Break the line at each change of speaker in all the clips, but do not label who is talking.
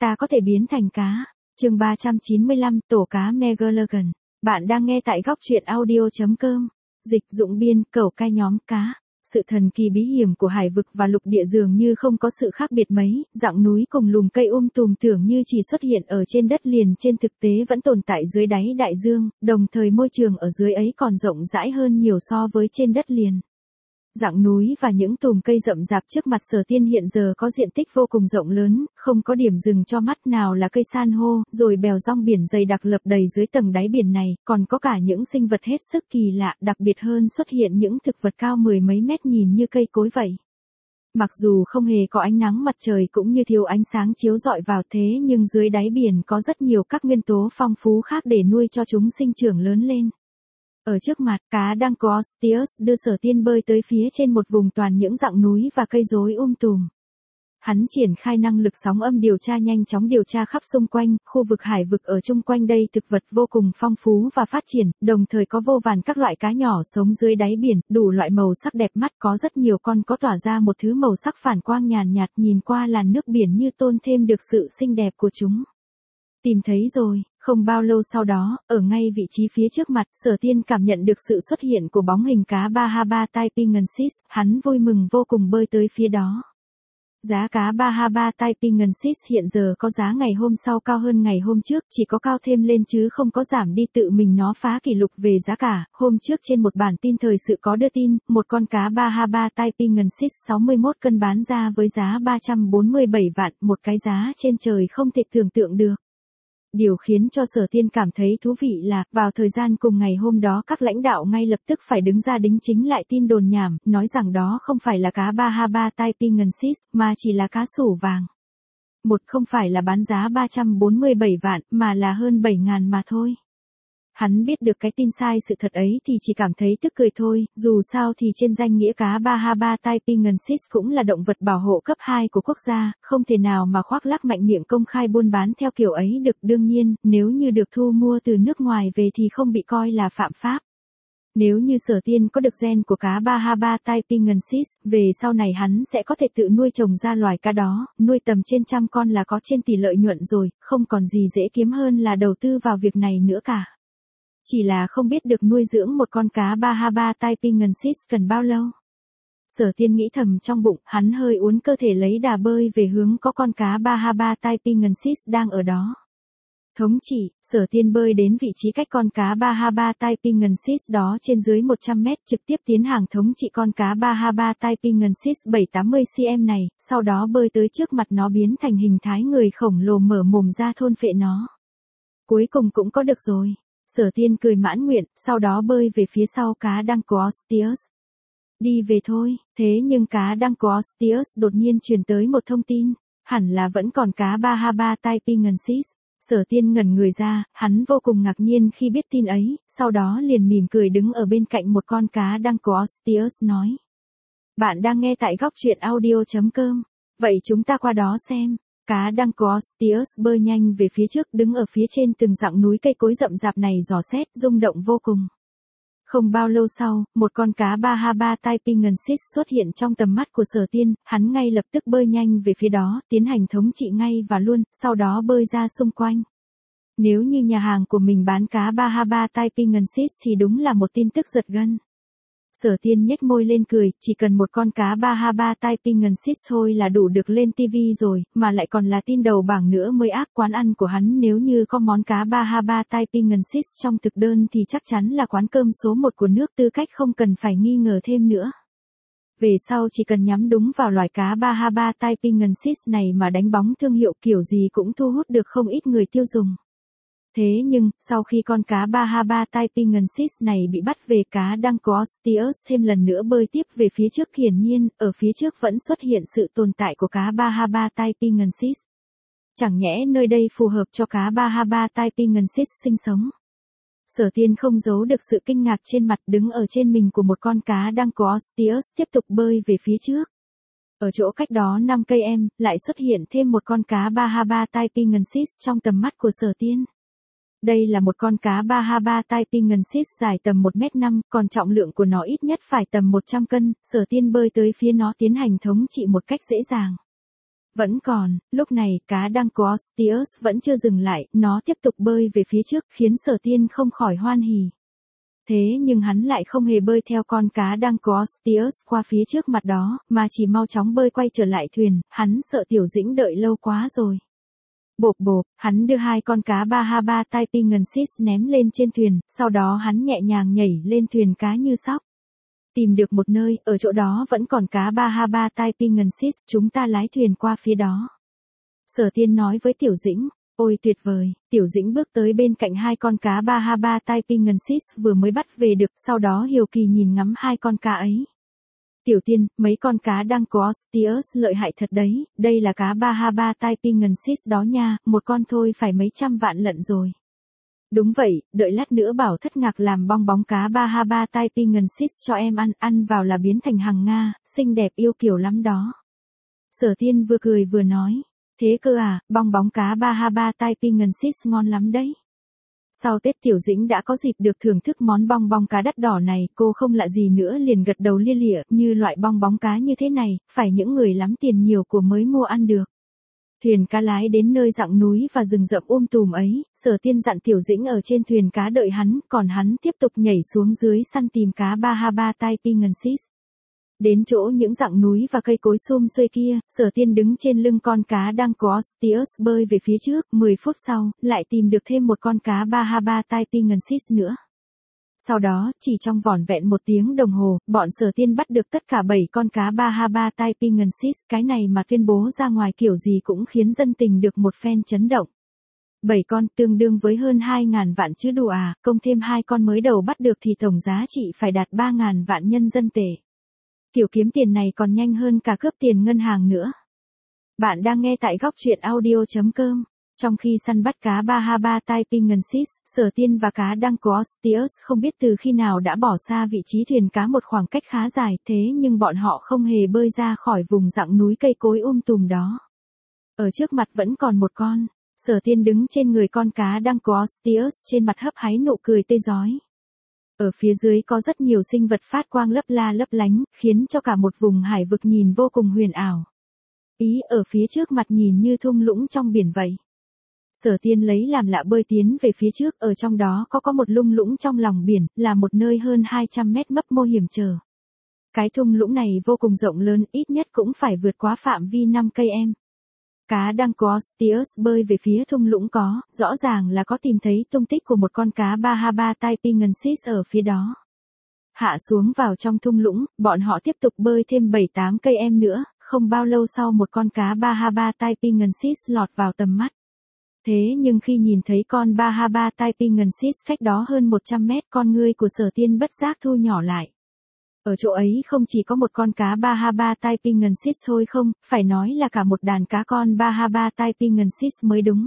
ta có thể biến thành cá. Chương 395, tổ cá Megalodon. Bạn đang nghe tại góc truyện audio.com. Dịch dụng biên, cẩu cai nhóm cá. Sự thần kỳ bí hiểm của hải vực và lục địa dường như không có sự khác biệt mấy, dặng núi cùng lùm cây tùm tưởng như chỉ xuất hiện ở trên đất liền, trên thực tế vẫn tồn tại dưới đáy đại dương, đồng thời môi trường ở dưới ấy còn rộng rãi hơn nhiều so với trên đất liền. Dặng núi và những tùm cây rậm rạp trước mặt Sở Tiên hiện giờ có diện tích vô cùng rộng lớn, không có điểm dừng cho mắt, nào là cây san hô, rồi bèo rong biển dày đặc lập đầy dưới tầng đáy biển này, còn có cả những sinh vật hết sức kỳ lạ, đặc biệt hơn xuất hiện những thực vật cao mười mấy mét nhìn như cây cối vậy. Mặc dù không hề có ánh nắng mặt trời cũng như thiếu ánh sáng chiếu rọi vào, thế nhưng dưới đáy biển có rất nhiều các nguyên tố phong phú khác để nuôi cho chúng sinh trưởng lớn lên. Ở trước mặt, cá đang có Osteus đưa Sở Tiên bơi tới phía trên một vùng toàn những dặng núi và cây rối tùm. Hắn triển khai năng lực sóng âm điều tra, nhanh chóng điều tra khắp xung quanh, khu vực hải vực ở chung quanh đây thực vật vô cùng phong phú và phát triển, đồng thời có vô vàn các loại cá nhỏ sống dưới đáy biển, đủ loại màu sắc đẹp mắt, có rất nhiều con có tỏa ra một thứ màu sắc phản quang nhàn nhạt, nhìn qua làn nước biển như tôn thêm được sự xinh đẹp của chúng. Tìm thấy rồi. Không bao lâu sau đó, ở ngay vị trí phía trước mặt, Sở Tiên cảm nhận được sự xuất hiện của bóng hình cá Bahaba Taipingensis, hắn vui mừng vô cùng bơi tới phía đó. Giá cá Bahaba Taipingensis hiện giờ có giá ngày hôm sau cao hơn ngày hôm trước, chỉ có cao thêm lên chứ không có giảm đi, tự mình nó phá kỷ lục về giá cả. Hôm trước trên một bản tin thời sự có đưa tin, một con cá Bahaba Taipingensis 61 cân bán ra với giá 347 vạn, một cái giá trên trời không thể tưởng tượng được. Điều khiến cho Sở Tiên cảm thấy thú vị là, vào thời gian cùng ngày hôm đó các lãnh đạo ngay lập tức phải đứng ra đính chính lại tin đồn nhảm, nói rằng đó không phải là cá Bahaba Taipingensis, mà chỉ là cá sủ vàng. Một không phải là bán giá 347 vạn, mà là hơn 7.000 mà thôi. Hắn biết được cái tin sai sự thật ấy thì chỉ cảm thấy tức cười thôi, dù sao thì trên danh nghĩa cá Bahaba Taipingensis cũng là động vật bảo hộ cấp 2 của quốc gia, không thể nào mà khoác lác mạnh miệng công khai buôn bán theo kiểu ấy được. Đương nhiên, nếu như được thu mua từ nước ngoài về thì không bị coi là phạm pháp. Nếu như Sở Tiên có được gen của cá Bahaba Taipingensis, về sau này hắn sẽ có thể tự nuôi trồng ra loài cá đó, nuôi tầm trên 100 con là có trên tỷ lợi nhuận rồi, không còn gì dễ kiếm hơn là đầu tư vào việc này nữa cả. Chỉ là không biết được nuôi dưỡng một con cá Bahaba Taipingensis cần bao lâu. Sở Tiên nghĩ thầm trong bụng, hắn hơi uốn cơ thể lấy đà bơi về hướng có con cá Bahaba Taipingensis đang ở đó. Thống chỉ, Sở Tiên bơi đến vị trí cách con cá Bahaba Taipingensis đó trên dưới 100 mét, trực tiếp tiến hàng thống trị con cá Bahaba Taipingensis 780 cm này, sau đó bơi tới trước mặt nó biến thành hình thái người khổng lồ mở mồm ra thôn phệ nó. Cuối cùng cũng có được rồi. Sở Tiên cười mãn nguyện, sau đó bơi về phía sau cá đang có Osteus. Đi về thôi, thế nhưng cá đang có Osteus đột nhiên truyền tới một thông tin, hẳn là vẫn còn cá Bahaba Taipingensis. Sở Tiên ngẩn người ra, hắn vô cùng ngạc nhiên khi biết tin ấy, sau đó liền mỉm cười đứng ở bên cạnh một con cá đang có Osteus nói. Bạn đang nghe tại góc truyện audio.com, vậy chúng ta qua đó xem. Cá đang có Osteus bơi nhanh về phía trước, đứng ở phía trên từng dặng núi cây cối rậm rạp này dò xét, rung động vô cùng. Không bao lâu sau, một con cá Bahaba Taipingensis xuất hiện trong tầm mắt của Sở Tiên, hắn ngay lập tức bơi nhanh về phía đó, tiến hành thống trị ngay và luôn, sau đó bơi ra xung quanh. Nếu như nhà hàng của mình bán cá Bahaba Taipingensis thì đúng là một tin tức giật gân. Sở Tiên nhếch môi lên cười, chỉ cần một con cá Bahaba Taipingensis thôi là đủ được lên TV rồi, mà lại còn là tin đầu bảng nữa mới ác. Quán ăn của hắn nếu như có món cá Bahaba Taipingensis trong thực đơn thì chắc chắn là quán cơm số 1 của nước, tư cách không cần phải nghi ngờ thêm nữa. Về sau chỉ cần nhắm đúng vào loài cá Bahaba Taipingensis này mà đánh bóng thương hiệu kiểu gì cũng thu hút được không ít người tiêu dùng. Thế nhưng, sau khi con cá Bahaba Taipingensis này bị bắt về, cá đang có Osteus thêm lần nữa bơi tiếp về phía trước, hiển nhiên, ở phía trước vẫn xuất hiện sự tồn tại của cá Bahaba Taipingensis. Chẳng nhẽ nơi đây phù hợp cho cá Bahaba Taipingensis sinh sống. Sở Tiên không giấu được sự kinh ngạc trên mặt, đứng ở trên mình của một con cá đang có Osteus tiếp tục bơi về phía trước. Ở chỗ cách đó 5 cây lại xuất hiện thêm một con cá Bahaba Taipingensis trong tầm mắt của Sở Tiên. Đây là một con cá Bahaba Taipingensis dài tầm 1m5, còn trọng lượng của nó ít nhất phải tầm 100 cân, Sở Tiên bơi tới phía nó tiến hành thống trị một cách dễ dàng. Vẫn còn, lúc này cá đăng của Osteus vẫn chưa dừng lại, nó tiếp tục bơi về phía trước khiến Sở Tiên không khỏi hoan hỉ. Thế nhưng hắn lại không hề bơi theo con cá đăng của Osteus qua phía trước mặt đó, mà chỉ mau chóng bơi quay trở lại thuyền, hắn sợ Tiểu Dĩnh đợi lâu quá rồi. Bộp bộp, hắn đưa hai con cá Bahaba Typingensis ném lên trên thuyền, sau đó hắn nhẹ nhàng nhảy lên thuyền cá như sóc. Tìm được một nơi, ở chỗ đó vẫn còn cá Bahaba Typingensis, chúng ta lái thuyền qua phía đó. Sở Tiên nói với Tiểu Dĩnh, ôi tuyệt vời, Tiểu Dĩnh bước tới bên cạnh hai con cá Bahaba Typingensis vừa mới bắt về được, sau đó hiếu kỳ nhìn ngắm hai con cá ấy. Tiểu Tiên, mấy con cá đăng của Osteus lợi hại thật đấy, đây là cá Bahaba Typingensis đó nha, một con thôi phải mấy trăm vạn lận rồi. Đúng vậy, đợi lát nữa bảo Thất Ngạc làm bong bóng cá Bahaba Typingensis cho em ăn vào là biến thành hằng Nga, xinh đẹp yêu kiều lắm đó. Sở Tiên vừa cười vừa nói, thế cơ à, bong bóng cá Bahaba Typingensis ngon lắm đấy. Sau Tết Tiểu Dĩnh đã có dịp được thưởng thức món bong bóng cá đắt đỏ này, cô không lạ gì nữa liền gật đầu lia lịa, như loại bong bóng cá như thế này, phải những người lắm tiền nhiều của mới mua ăn được. Thuyền cá lái đến nơi dặng núi và rừng rậm tùm ấy, Sở Tiên dặn Tiểu Dĩnh ở trên thuyền cá đợi hắn, còn hắn tiếp tục nhảy xuống dưới săn tìm cá Bahaba Typingensis. Đến chỗ những dặng núi và cây cối sum xuê kia, Sở Tiên đứng trên lưng con cá đang có Osteus bơi về phía trước, 10 phút sau, lại tìm được thêm một con cá Bahaba Typingensis nữa. Sau đó, chỉ trong vỏn vẹn 1 tiếng đồng hồ, bọn Sở Tiên bắt được tất cả 7 con cá Bahaba Typingensis, cái này mà tuyên bố ra ngoài kiểu gì cũng khiến dân tình được một phen chấn động. 7 con tương đương với hơn 2.000 vạn chứ đùa à, công thêm 2 con mới đầu bắt được thì tổng giá trị phải đạt 3.000 vạn nhân dân tệ. Kiểu kiếm tiền này còn nhanh hơn cả cướp tiền ngân hàng nữa. Bạn đang nghe tại góc truyện audio.com. Trong khi săn bắt cá Bahaba Typingensis, Sở Tiên và cá đăng của Osteus không biết từ khi nào đã bỏ xa vị trí thuyền cá một khoảng cách khá dài, thế nhưng bọn họ không hề bơi ra khỏi vùng dặng núi cây cối tùm đó. Ở trước mặt vẫn còn một con, Sở Tiên đứng trên người con cá đăng của Osteus, trên mặt hấp háy nụ cười tê rói. Ở phía dưới có rất nhiều sinh vật phát quang lấp la lấp lánh, khiến cho cả một vùng hải vực nhìn vô cùng huyền ảo. Ý ở phía trước mặt nhìn như thung lũng trong biển vậy. Sở Tiên lấy làm lạ bơi tiến về phía trước, ở trong đó có một lung lũng trong lòng biển, là một nơi hơn 200 mét mấp mô hiểm trở. Cái thung lũng này vô cùng rộng lớn, ít nhất cũng phải vượt quá phạm vi 5 cây em. Cá đăng của Osteus bơi về phía thung lũng rõ ràng là có tìm thấy tung tích của một con cá Bahaba Typingensis ở phía đó. Hạ xuống vào trong thung lũng, bọn họ tiếp tục bơi thêm 7-8 cây em nữa, không bao lâu sau một con cá Bahaba Typingensis lọt vào tầm mắt. Thế nhưng khi nhìn thấy con Bahaba Typingensis cách đó hơn 100 mét, con ngươi của Sở Tiên bất giác thu nhỏ lại. Ở chỗ ấy không chỉ có một con cá Bahaba Typingensis thôi không, phải nói là cả một đàn cá con Bahaba Typingensis mới đúng.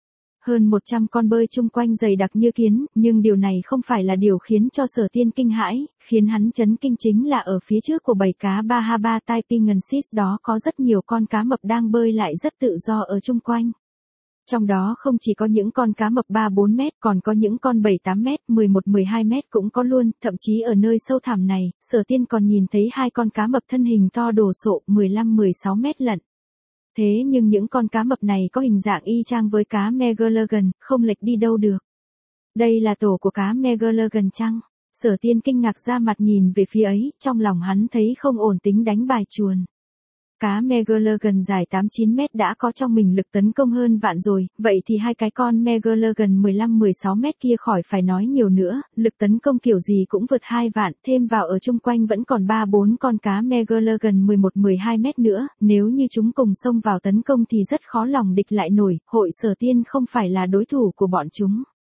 Hơn 100 con bơi chung quanh dày đặc như kiến, nhưng điều này không phải là điều khiến cho Sở Tiên kinh hãi, khiến hắn chấn kinh chính là ở phía trước của bầy cá Bahaba Typingensis đó có rất nhiều con cá mập đang bơi lại rất tự do ở chung quanh. Trong đó không chỉ có những con cá mập 3-4 mét, còn có những con 7-8 mét, 11-12 mét cũng có luôn, thậm chí ở nơi sâu thẳm này, Sở Tiên còn nhìn thấy 2 con cá mập thân hình to đồ sộ, 15-16 mét lận. Thế nhưng những con cá mập này có hình dạng y chang với cá Megalodon, không lệch đi đâu được. Đây là tổ của cá Megalodon chăng? Sở Tiên kinh ngạc ra mặt nhìn về phía ấy, trong lòng hắn thấy không ổn, tính đánh bài chuồn. Cá Megalodon dài 8-9 mét đã có trong mình lực tấn công hơn vạn rồi, vậy thì 2 cái con Megalodon 15-16 mét kia khỏi phải nói nhiều nữa, lực tấn công kiểu gì cũng vượt 2 vạn, thêm vào ở chung quanh vẫn còn 3-4 con cá Megalodon 11-12 mét nữa, nếu như chúng cùng xông vào tấn công thì rất khó lòng địch lại nổi, hội Sở Tiên không phải là đối thủ của bọn chúng.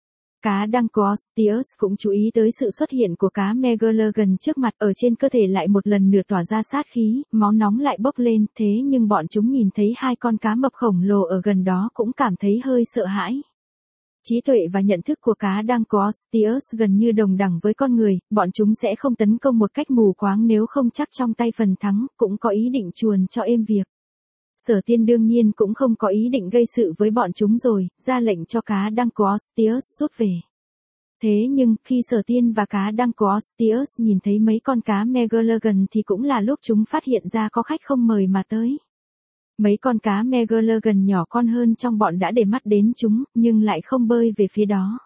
Cá đăng của Osteus cũng chú ý tới sự xuất hiện của cá Megalodon trước mặt, ở trên cơ thể lại một lần nữa tỏa ra sát khí, máu nóng lại bốc lên, thế nhưng bọn chúng nhìn thấy 2 con cá mập khổng lồ ở gần đó cũng cảm thấy hơi sợ hãi. Trí tuệ và nhận thức của cá đăng của Osteus gần như đồng đẳng với con người, bọn chúng sẽ không tấn công một cách mù quáng nếu không chắc trong tay phần thắng, cũng có ý định chuồn cho êm việc. Sở Tiên đương nhiên cũng không có ý định gây sự với bọn chúng rồi, ra lệnh cho cá đăng của Osteus rút về. Thế nhưng, khi Sở Tiên và cá đăng của Osteus nhìn thấy mấy con cá Megalodon thì cũng là lúc chúng phát hiện ra có khách không mời mà tới. Mấy con cá Megalodon nhỏ con hơn trong bọn đã để mắt đến chúng, nhưng lại không bơi về phía đó.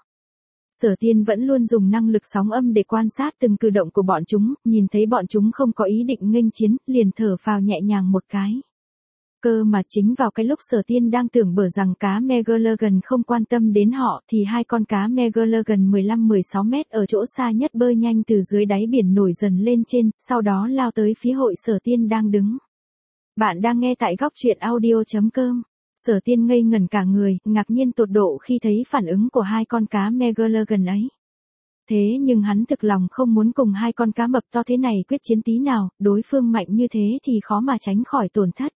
Sở Tiên vẫn luôn dùng năng lực sóng âm để quan sát từng cử động của bọn chúng, nhìn thấy bọn chúng không có ý định nghênh chiến, liền thở phào nhẹ nhàng một cái. Cơ mà chính vào cái lúc Sở Tiên đang tưởng bở rằng cá Megalodon không quan tâm đến họ thì hai con cá Megalodon 15-16 mét ở chỗ xa nhất bơi nhanh từ dưới đáy biển nổi dần lên trên, sau đó lao tới phía hội Sở Tiên đang đứng. Bạn đang nghe tại góc truyện audio.com. Sở Tiên ngây ngẩn cả người, ngạc nhiên tột độ khi thấy phản ứng của hai con cá Megalodon ấy. Thế nhưng hắn thực lòng không muốn cùng hai con cá mập to thế này quyết chiến tí nào, đối phương mạnh như thế thì khó mà tránh khỏi tổn thất.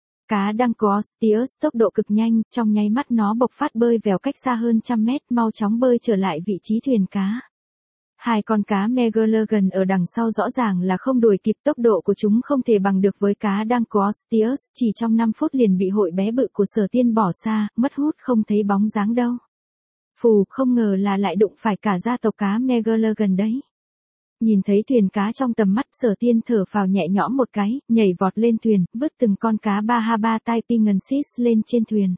Cá đang có Stius tốc độ cực nhanh, trong nháy mắt nó bộc phát bơi vèo cách xa hơn trăm mét, mau chóng bơi trở lại vị trí thuyền cá. Hai con cá Megalodon ở đằng sau rõ ràng là không đuổi kịp, tốc độ của chúng không thể bằng được với cá đang có Stius, chỉ trong 5 phút liền bị hội bé bự của Sở Tiên bỏ xa, mất hút không thấy bóng dáng đâu. Phù, không ngờ là lại đụng phải cả gia tộc cá Megalodon đấy. Nhìn thấy thuyền cá trong tầm mắt, Sở Tiên thở phào nhẹ nhõm một cái, nhảy vọt lên thuyền, vứt từng con cá Bahaba Typingensis lên trên thuyền.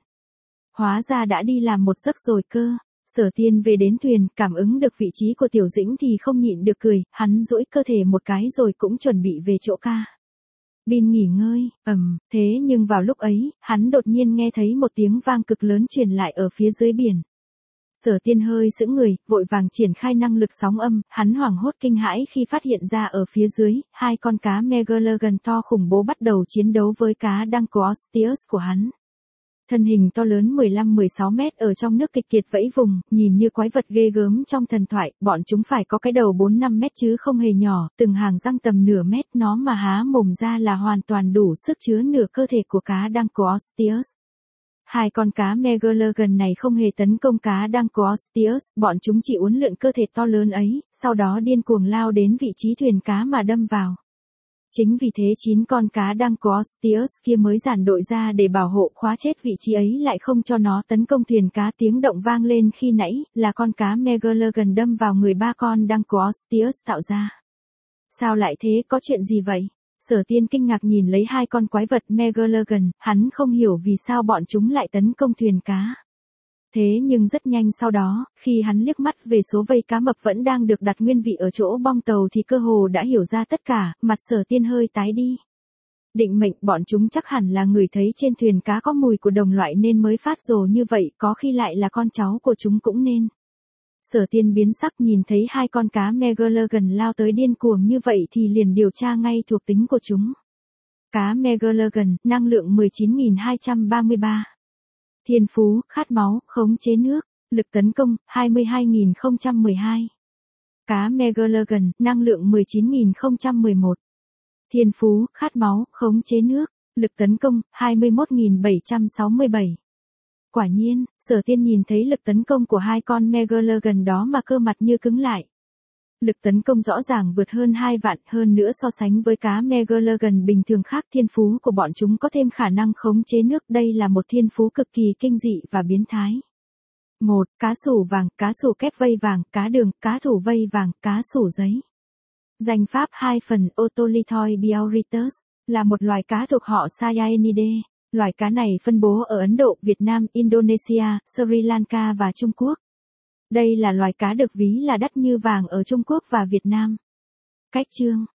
Hóa ra đã đi làm một giấc rồi cơ. Sở Tiên về đến thuyền, cảm ứng được vị trí của Tiểu Dĩnh thì không nhịn được cười, hắn duỗi cơ thể một cái rồi cũng chuẩn bị về chỗ ca bin nghỉ ngơi. Thế nhưng vào lúc ấy, hắn đột nhiên nghe thấy một tiếng vang cực lớn truyền lại ở phía dưới biển. Sở Tiên hơi sững người, vội vàng triển khai năng lực sóng âm, hắn hoảng hốt kinh hãi khi phát hiện ra ở phía dưới, hai con cá Megalodon to khủng bố bắt đầu chiến đấu với cá đang có Stius của hắn. Thân hình to lớn 15-16 mét ở trong nước kịch kiệt vẫy vùng, nhìn như quái vật ghê gớm trong thần thoại, bọn chúng phải có cái đầu 4-5 mét chứ không hề nhỏ, từng hàng răng tầm nửa mét, nó mà há mồm ra là hoàn toàn đủ sức chứa nửa cơ thể của cá đang có Stius. Hai con cá Megalodon này không hề tấn công cá đang có Stius, bọn chúng chỉ uốn lượn cơ thể to lớn ấy, sau đó điên cuồng lao đến vị trí thuyền cá mà đâm vào. Chính vì thế 9 con cá đang có Stius kia mới dàn đội ra để bảo hộ khóa chết vị trí ấy lại không cho nó tấn công thuyền cá. Tiếng động vang lên khi nãy là con cá Megalodon đâm vào người ba con đang có Stius tạo ra. Sao lại thế, có chuyện gì vậy? Sở Tiên kinh ngạc nhìn lấy hai con quái vật Megalodon, hắn không hiểu vì sao bọn chúng lại tấn công thuyền cá. Thế nhưng rất nhanh sau đó, khi hắn liếc mắt về số vây cá mập vẫn đang được đặt nguyên vị ở chỗ bong tàu thì cơ hồ đã hiểu ra tất cả, mặt Sở Tiên hơi tái đi. Định mệnh, bọn chúng chắc hẳn là người thấy trên thuyền cá có mùi của đồng loại nên mới phát rồ như vậy, có khi lại là con cháu của chúng cũng nên. Sở Tiên biến sắc nhìn thấy hai con cá Megalodon lao tới điên cuồng như vậy thì liền điều tra ngay thuộc tính của chúng. Cá Megalodon, năng lượng 19.233. Thiên phú, khát máu, khống chế nước, lực tấn công, 22.012. Cá Megalodon, năng lượng 19.011. Thiên phú, khát máu, khống chế nước, lực tấn công, 21.767. Quả nhiên, Sở Tiên nhìn thấy lực tấn công của hai con Megalodon đó mà cơ mặt như cứng lại. Lực tấn công rõ ràng vượt hơn 2 vạn, hơn nữa so sánh với cá Megalodon bình thường khác, thiên phú của bọn chúng có thêm khả năng khống chế nước, đây là một thiên phú cực kỳ kinh dị và biến thái. 1. Cá sủ vàng, cá sủ kép vây vàng, cá đường, cá thủ vây vàng, cá sủ giấy. Danh pháp 2 phần, Otolithoi biauritus, là một loài cá thuộc họ Cyaenidae. Loài cá này phân bố ở Ấn Độ, Việt Nam, Indonesia, Sri Lanka và Trung Quốc. Đây là loài cá được ví là đắt như vàng ở Trung Quốc và Việt Nam. Cách chương